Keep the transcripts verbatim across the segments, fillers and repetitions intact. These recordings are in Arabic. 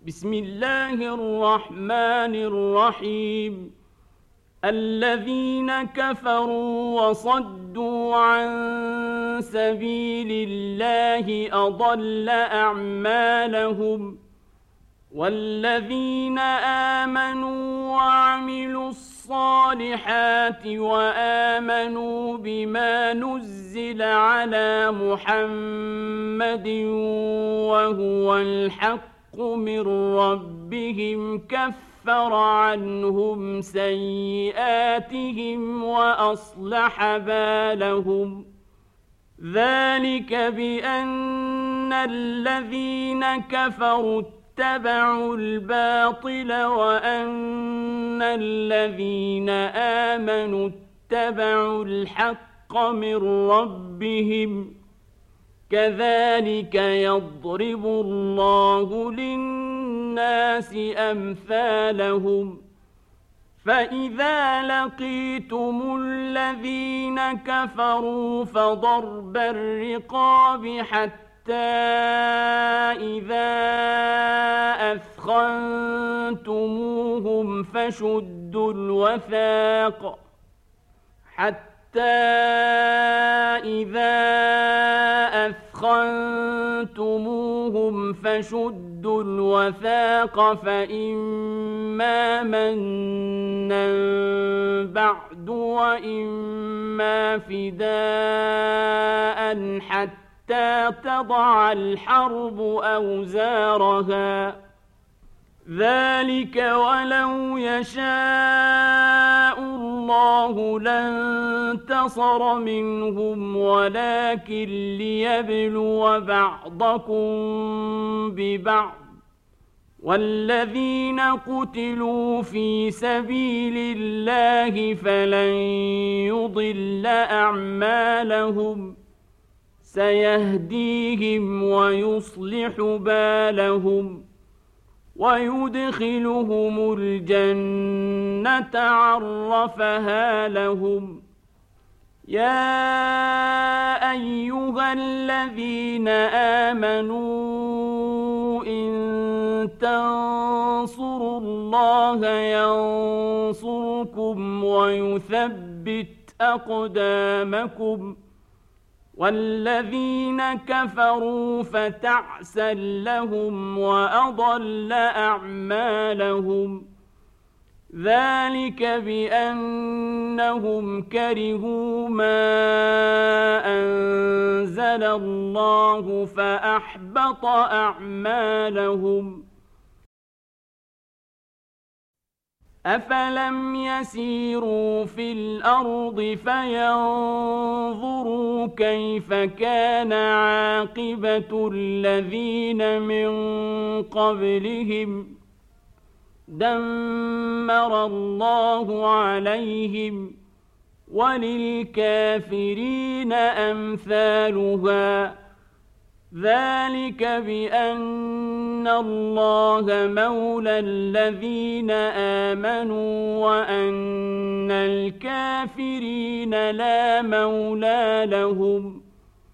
بسم الله الرحمن الرحيم الذين كفروا وصدوا عن سبيل الله أضل أعمالهم والذين آمنوا وعملوا الصالحات وآمنوا بما نزل على محمد وهو الحق من ربهم كفر عنهم سيئاتهم وأصلح بالهم ذلك بأن الذين كفروا اتبعوا الباطل وأن الذين آمنوا اتبعوا الحق من ربهم كذلك يضرب الله للناس أمثالهم فإذا لقيتم الذين كفروا فضرب الرقاب حتى إذا أثخنتموهم فشدوا الوثاق حتى حتى إذا أثخنتموهم فشدوا الوثاق فإما منا بعد وإما فداء حتى تضع الحرب أوزارها ذلك ولو يشاء الله لانتصر منهم ولكن ليبلو بعضكم ببعض والذين قتلوا في سبيل الله فلن يضل أعمالهم سيهديهم ويصلح بالهم ويدخلهم الجنة عرفها لهم يا أيها الذين آمنوا إن تنصروا الله ينصركم ويثبت أقدامكم والذين كفروا فتعسا لهم وأضل أعمالهم ذلك بأنهم كرهوا ما أنزل الله فأحبط أعمالهم أفلم يسيروا في الأرض فينظروا كيف كان عاقبة الذين من قبلهم دمر الله عليهم وللكافرين أمثالها ذلك بأن الله مولى الذين آمنوا وأن الكافرين لا مولى لهم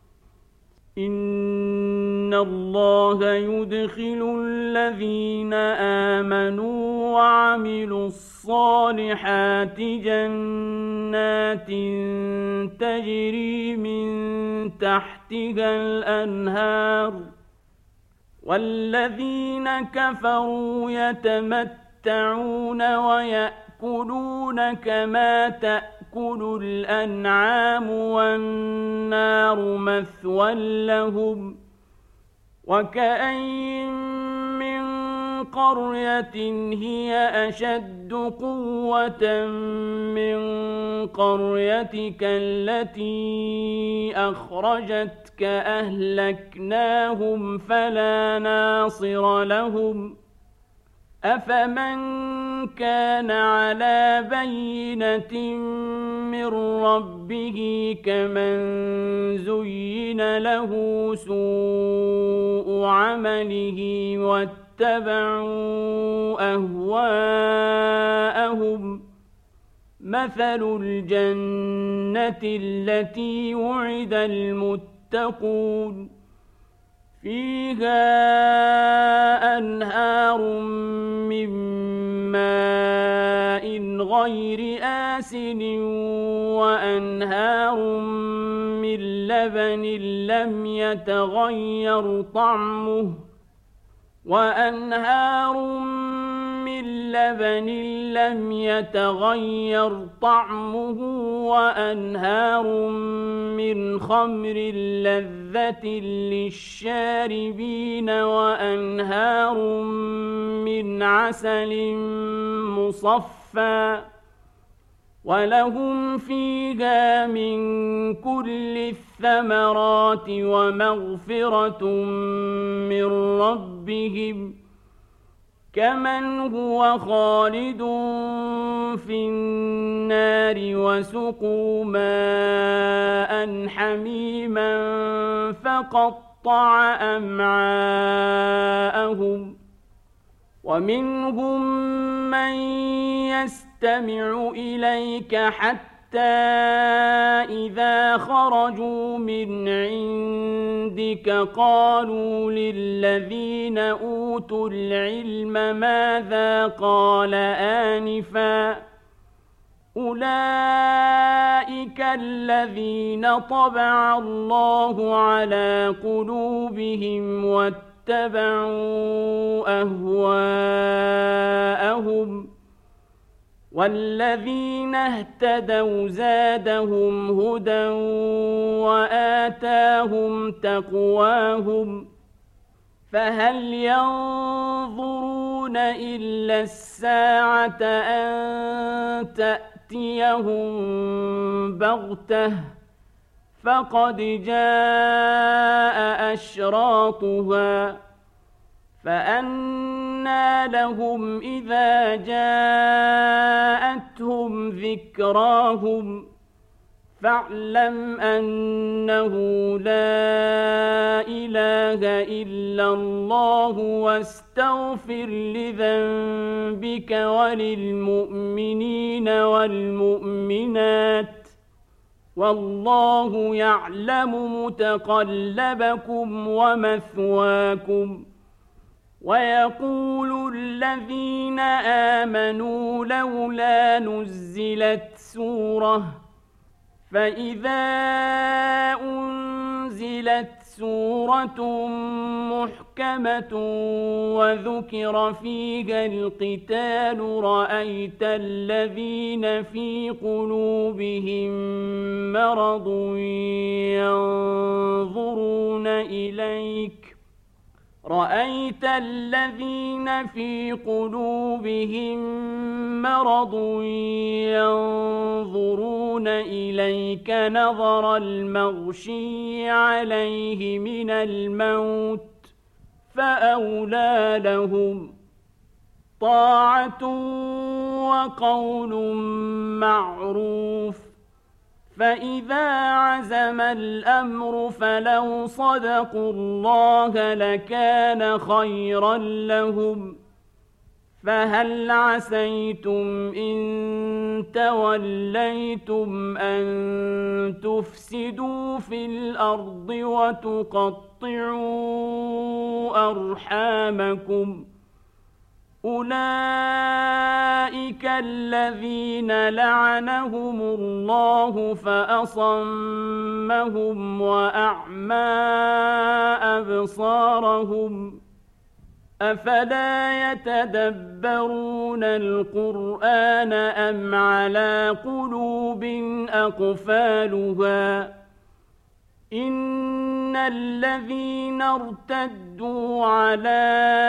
إن الله يدخل الذين آمنوا وعملوا الصالحات جنات تجري من تحتها الأنهار والذين كفروا يتمتعون ويأكلون كما تأكل الأنعام والنار مثوى لهم وكأين من قرية هي أشد قوة من قريتك التي أخرجتك أهلكناهم فلا ناصر لهم أفمن كان على بينة من ربه كمن زين له سوء عمله واتبعوا أهواءهم مثل الجنة التي وعد المتقون فيها أنهار غير آسن وأنهار من لبن لم يتغير طعمه وأنهار من لبن لم يتغير طعمه وأنهار من خمر لذة للشاربين وأنهار من عسل مصفى ولهم فيها من كل الثمرات ومغفرة من ربهم كمن هو خالد في النار وسقوا ماء حميما فقطع أمعاءهم ومنهم من يستمع إليك حتى إذا خرجوا من عندك قالوا للذين أوتوا العلم ماذا قال آنفا أولئك الذين طبع الله على قلوبهم واتبعوا أهواءهم والذين اهتدوا زادهم هدى وآتاهم تقواهم فهل ينظرون إلا الساعة أن تأتيهم بغتة فقد جاء أشراطها فأنى لهم إذا جاءتهم ذكراهم فاعلم أنه لا إله إلا الله واستغفر لذنبك وللمؤمنين والمؤمنات والله يعلم متقلبكم ومثواكم ويقول الذين آمنوا لولا نزلت سورة فإذا أنزلت سورة محكمة وذكر فيها القتال رأيت الذين في قلوبهم مرض ينظرون إليك رأيت الذين في قلوبهم مرض ينظرون إليك نظر المغشي عليه من الموت فأولى لهم طاعة وقول معروف فإذا عزم الأمر فلو صدقوا الله لكان خيرا لهم فهل عسيتم إن توليتم أن تفسدوا في الأرض وتقطعوا أرحامكم أولئك الذين لعنهم الله فأصمهم وأعمى أبصارهم أفلا يتدبرون القرآن أم على قلوب أقفالها إن الذين ارتدوا على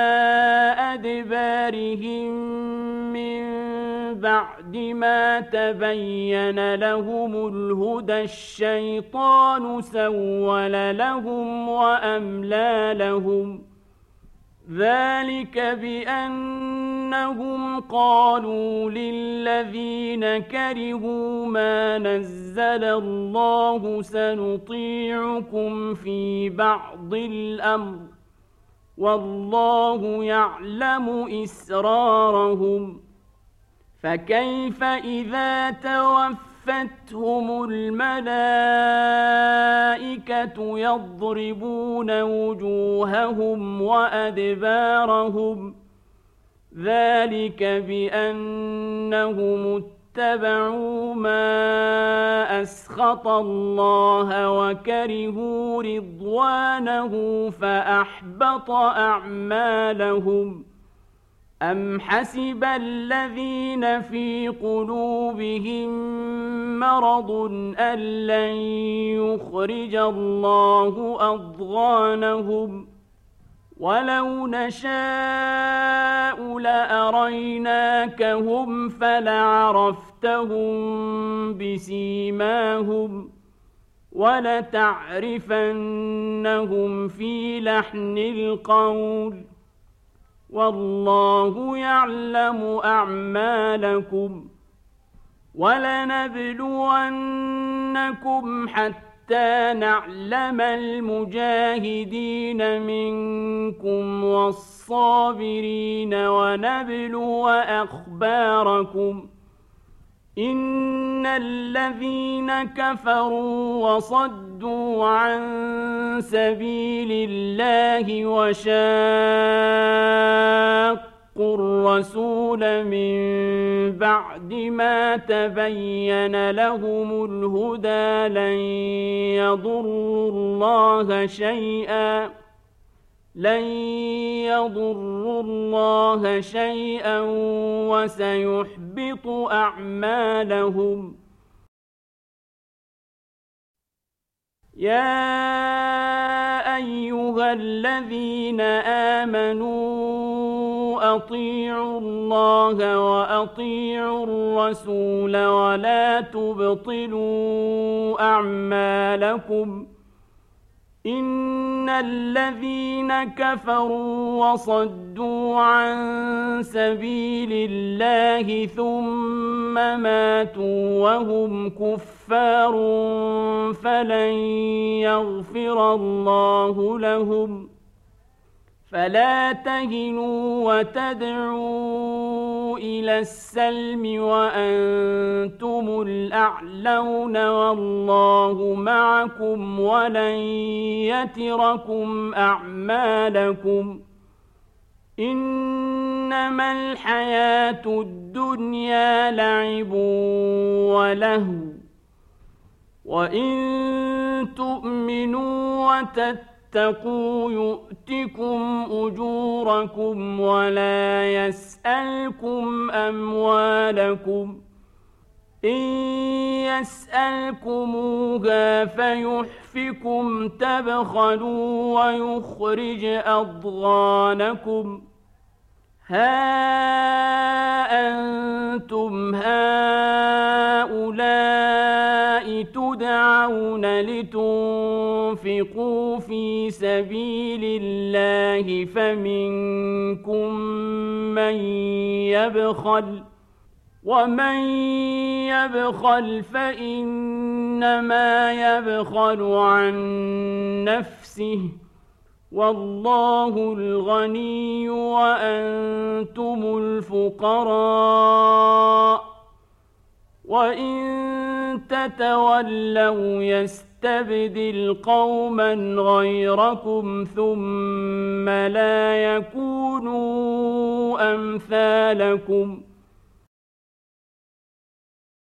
أدبارهم من بعد ما تبين لهم الهدى الشيطان سول لهم وأملى لهم ذلك بأنهم قالوا للذين كرهوا ما نزل الله سنطيعكم في بعض الأمر والله يعلم إسرارهم فكيف إذا توفتهم الملائكة يضربون وجوههم وأدبارهم ذلك بأنهم اتبعوا ما أسخط الله وكرهوا رضوانه فأحبط أعمالهم. أم حسب الذين في قلوبهم مرض أن لن يخرج الله أضغانهم ولو نشاء لأريناكهم فلعرفتهم بسيماهم ولتعرفنهم في لحن القول والله يعلم أعمالكم. ولنبلونكم حتى نعلم المجاهدين منكم والصابرين ونبلو أخباركم. إن الذين كفروا وصدوا عن سبيل الله وشاقوا الرسول من بعد ما تبين لهم الهدى لن يضروا الله شيئا لن يضروا الله شيئا وسيحبط أعمالهم. يا أيها الذين آمنوا أطيعوا الله وأطيعوا الرسول ولا تبطلوا أعمالكم. إن الذين كفروا وصدوا عن سبيل الله ثم ماتوا وهم كفار فلن يغفر الله لهم. فلا تهنوا وتدعوا إلى السلم وأنتم الأعلون والله معكم ولن يتركم أعمالكم. إنما الحياة الدنيا لعب ولهو وإن تؤمنوا وتتقوا اتقوا يؤتكم أجوركم ولا يسألكم أموالكم. إن يسألكموها فيحفكم تبخلوا ويخرج أضغانكم. ها أنتم هؤلاء تدعون لتنفقوا في سبيل الله فمنكم من يبخل ومن يبخل فإنما يبخل عن نفسه والله الغني وأنتم الفقراء. وإن تتولوا يستبدل قوما غيركم ثم لا يكونوا أمثالكم.